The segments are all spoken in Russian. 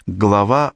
Глава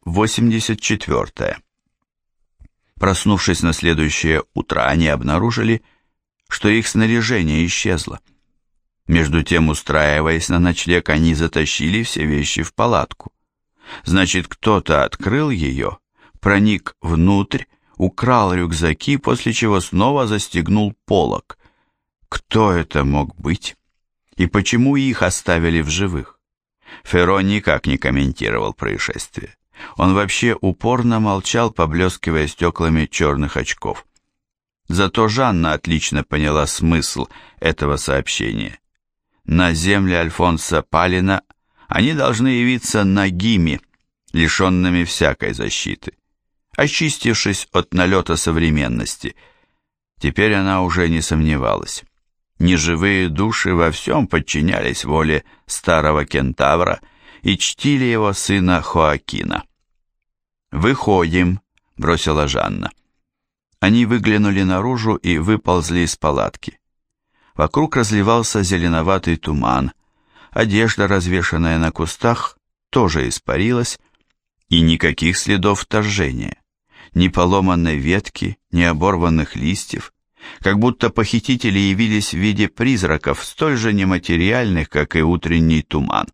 84. Проснувшись на следующее утро, они обнаружили, что их снаряжение исчезло. Между тем, устраиваясь на ночлег, они затащили все вещи в палатку. Значит, кто-то открыл ее, проник внутрь, украл рюкзаки, после чего снова застегнул полог. Кто это мог быть? И почему их оставили в живых? Ферро никак не комментировал происшествие. Он вообще упорно молчал, поблескивая стеклами черных очков. Зато Жанна отлично поняла смысл этого сообщения. На земле Альфонса Палина они должны явиться нагими, лишенными всякой защиты, очистившись от налета современности. Теперь она уже не сомневалась. Неживые души во всем подчинялись воле старого кентавра и чтили его сына Хоакина. «Выходим», — бросила Жанна. Они выглянули наружу и выползли из палатки. Вокруг разливался зеленоватый туман, одежда, развешанная на кустах, тоже испарилась, и никаких следов вторжения, ни поломанной ветки, ни оборванных листьев, как будто похитители явились в виде призраков, столь же нематериальных, как и утренний туман.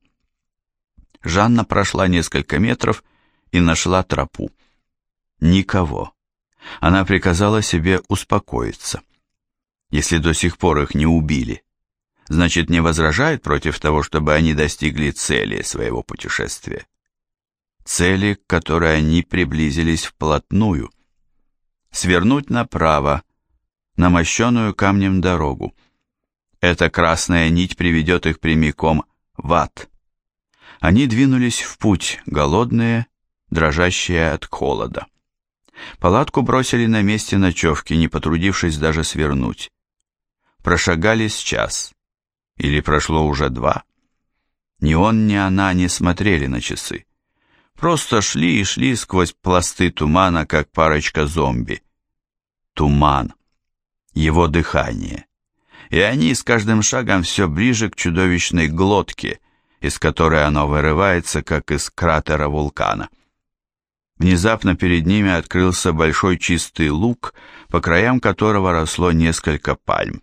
Жанна прошла несколько метров и нашла тропу. Никого. Она приказала себе успокоиться. Если до сих пор их не убили, значит, не возражают против того, чтобы они достигли цели своего путешествия. Цели, к которой они приблизились вплотную. Свернуть направо, на мощеную камнем дорогу. Эта красная нить приведет их прямиком в ад. Они двинулись в путь, голодные, дрожащие от холода. Палатку бросили на месте ночевки, не потрудившись даже свернуть. Прошагали с час. Или прошло уже 2. Ни он, ни она не смотрели на часы. Просто шли и шли сквозь пласты тумана, как парочка зомби. Туман. Его дыхание. И они с каждым шагом все ближе к чудовищной глотке, из которой оно вырывается, как из кратера вулкана. Внезапно перед ними открылся большой чистый луг, по краям которого росло несколько пальм.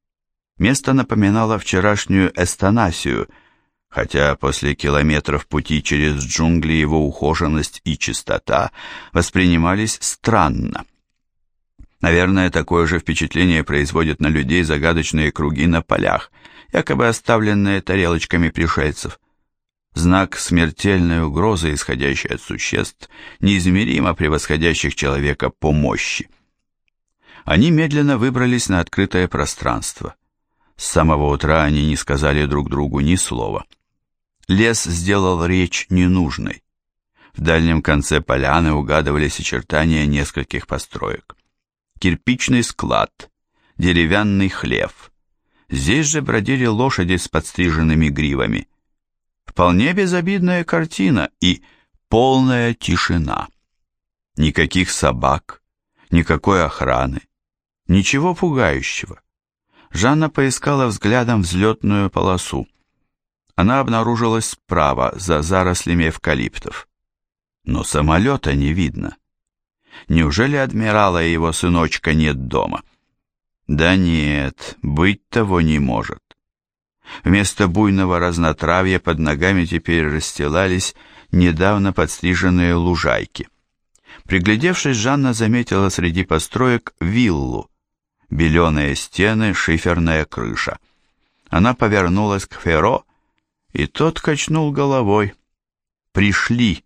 Место напоминало вчерашнюю Эстонасию, хотя после километров пути через джунгли его ухоженность и чистота воспринимались странно. Наверное, такое же впечатление производят на людей загадочные круги на полях, якобы оставленные тарелочками пришельцев. Знак смертельной угрозы, исходящей от существ, неизмеримо превосходящих человека по мощи. Они медленно выбрались на открытое пространство. С самого утра они не сказали друг другу ни слова. Лес сделал речь ненужной. В дальнем конце поляны угадывались очертания нескольких построек. Кирпичный склад, деревянный хлев. Здесь же бродили лошади с подстриженными гривами. Вполне безобидная картина и полная тишина. Никаких собак, никакой охраны, ничего пугающего. Жанна поискала взглядом взлетную полосу. Она обнаружилась справа, за зарослями эвкалиптов. Но самолета не видно. Неужели адмирала и его сыночка нет дома? Да нет, быть того не может. Вместо буйного разнотравья под ногами теперь расстилались недавно подстриженные лужайки. Приглядевшись, Жанна заметила среди построек виллу. Беленые стены, шиферная крыша. Она повернулась к Ферро, и тот качнул головой. Пришли.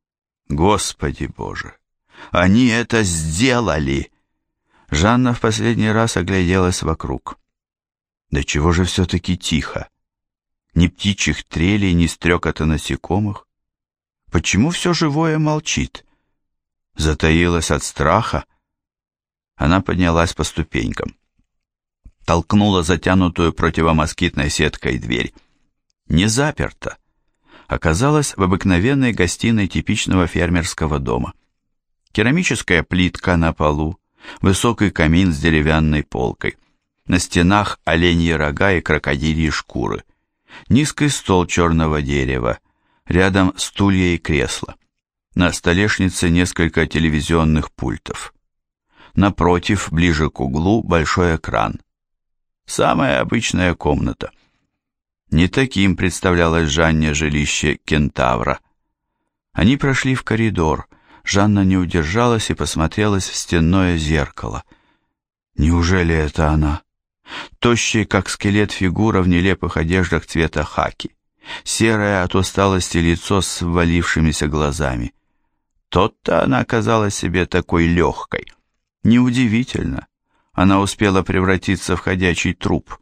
Господи Боже! Они это сделали! Жанна в последний раз огляделась вокруг. Да чего же все-таки тихо? Ни птичьих трелей, ни стрекота насекомых. Почему все живое молчит? Затаилась от страха? Она поднялась по ступенькам. Толкнула затянутую противомоскитной сеткой дверь. Не заперта. Оказалась в обыкновенной гостиной типичного фермерского дома. Керамическая плитка на полу, высокий камин с деревянной полкой. На стенах оленьи рога и крокодильи шкуры. Низкий стол черного дерева, рядом стулья и кресла. На столешнице несколько телевизионных пультов. Напротив, ближе к углу, большой экран. Самая обычная комната. Не таким представлялось Жанне жилище кентавра. Они прошли в коридор. Жанна не удержалась и посмотрелась в стенное зеркало. Неужели это она? Тощая, как скелет, фигура в нелепых одеждах цвета хаки. Серое от усталости лицо с ввалившимися глазами. Тот-то она казалась себе такой легкой. Неудивительно. Она успела превратиться в ходячий труп.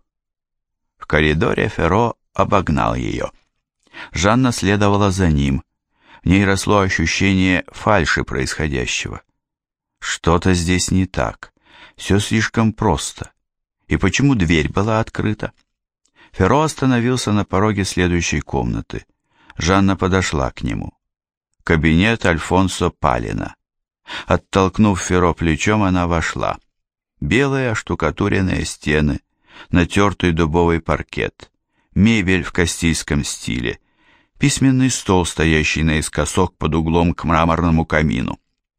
В коридоре Ферро обогнал ее. Жанна следовала за ним. В ней росло ощущение фальши происходящего. Что-то здесь не так. Все слишком просто. И почему дверь была открыта? Ферро остановился на пороге следующей комнаты. Жанна подошла к нему. Кабинет Альфонсо Палина. Оттолкнув Ферро плечом, она вошла. Белые оштукатуренные стены, натертый дубовый паркет, мебель в кастильском стиле, письменный стол, стоящий наискосок под углом к мраморному камину.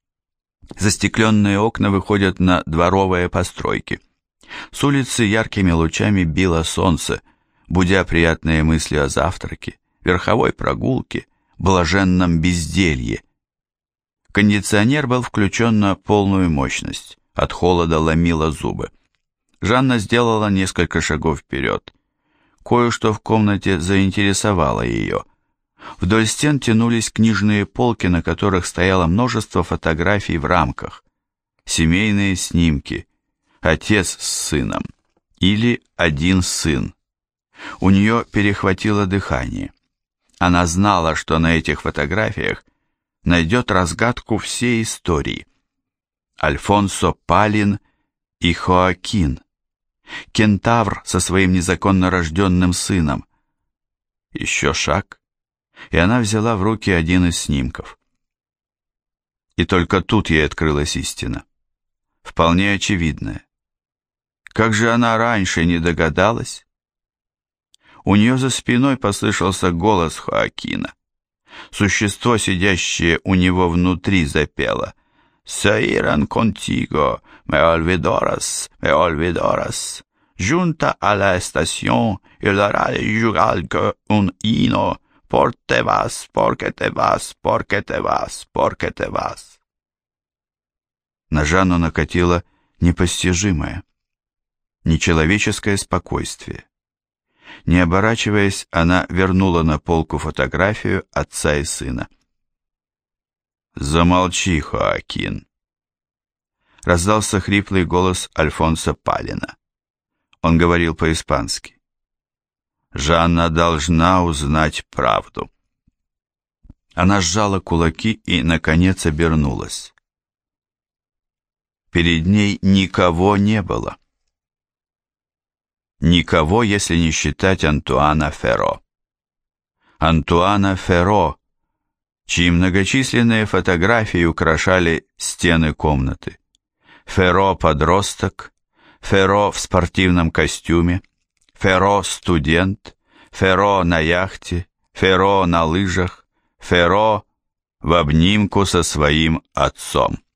Застекленные окна выходят на дворовые постройки. С улицы яркими лучами било солнце, будя приятные мысли о завтраке, верховой прогулке, блаженном безделье. Кондиционер был включен на полную мощность, от холода ломило зубы. Жанна сделала несколько шагов вперед. Кое-что в комнате заинтересовало ее. Вдоль стен тянулись книжные полки, на которых стояло множество фотографий в рамках. Семейные снимки. Отец с сыном. Или один сын. У нее перехватило дыхание. Она знала, что на этих фотографиях найдет разгадку всей истории. Альфонсо Палин и Хоакин. Кентавр со своим незаконно рожденным сыном. Еще шаг, и она взяла в руки один из снимков. И только тут ей открылась истина. Вполне очевидная. Как же она раньше не догадалась? У нее за спиной послышался голос Хоакина. Существо, сидящее у него внутри, запело: «Se irán contigo, me olvidarás. Junta a la estación y dará igual que un hino, porque te vas, porque te vas, porque te vas, porque te vas». На Жанну накатило непостижимое, нечеловеческое спокойствие. Не оборачиваясь, она вернула на полку фотографию отца и сына. «Замолчи, Хоакин!» Раздался хриплый голос Альфонсо Палина. Он говорил по-испански. «Жанна должна узнать правду». Она сжала кулаки и, наконец, обернулась. Перед ней никого не было. Никого, если не считать Антуана Ферро. Антуана Ферро, чьи многочисленные фотографии украшали стены комнаты. Ферро-подросток, Ферро в спортивном костюме, Ферро-студент, Ферро на яхте, Ферро на лыжах, Ферро в обнимку со своим отцом.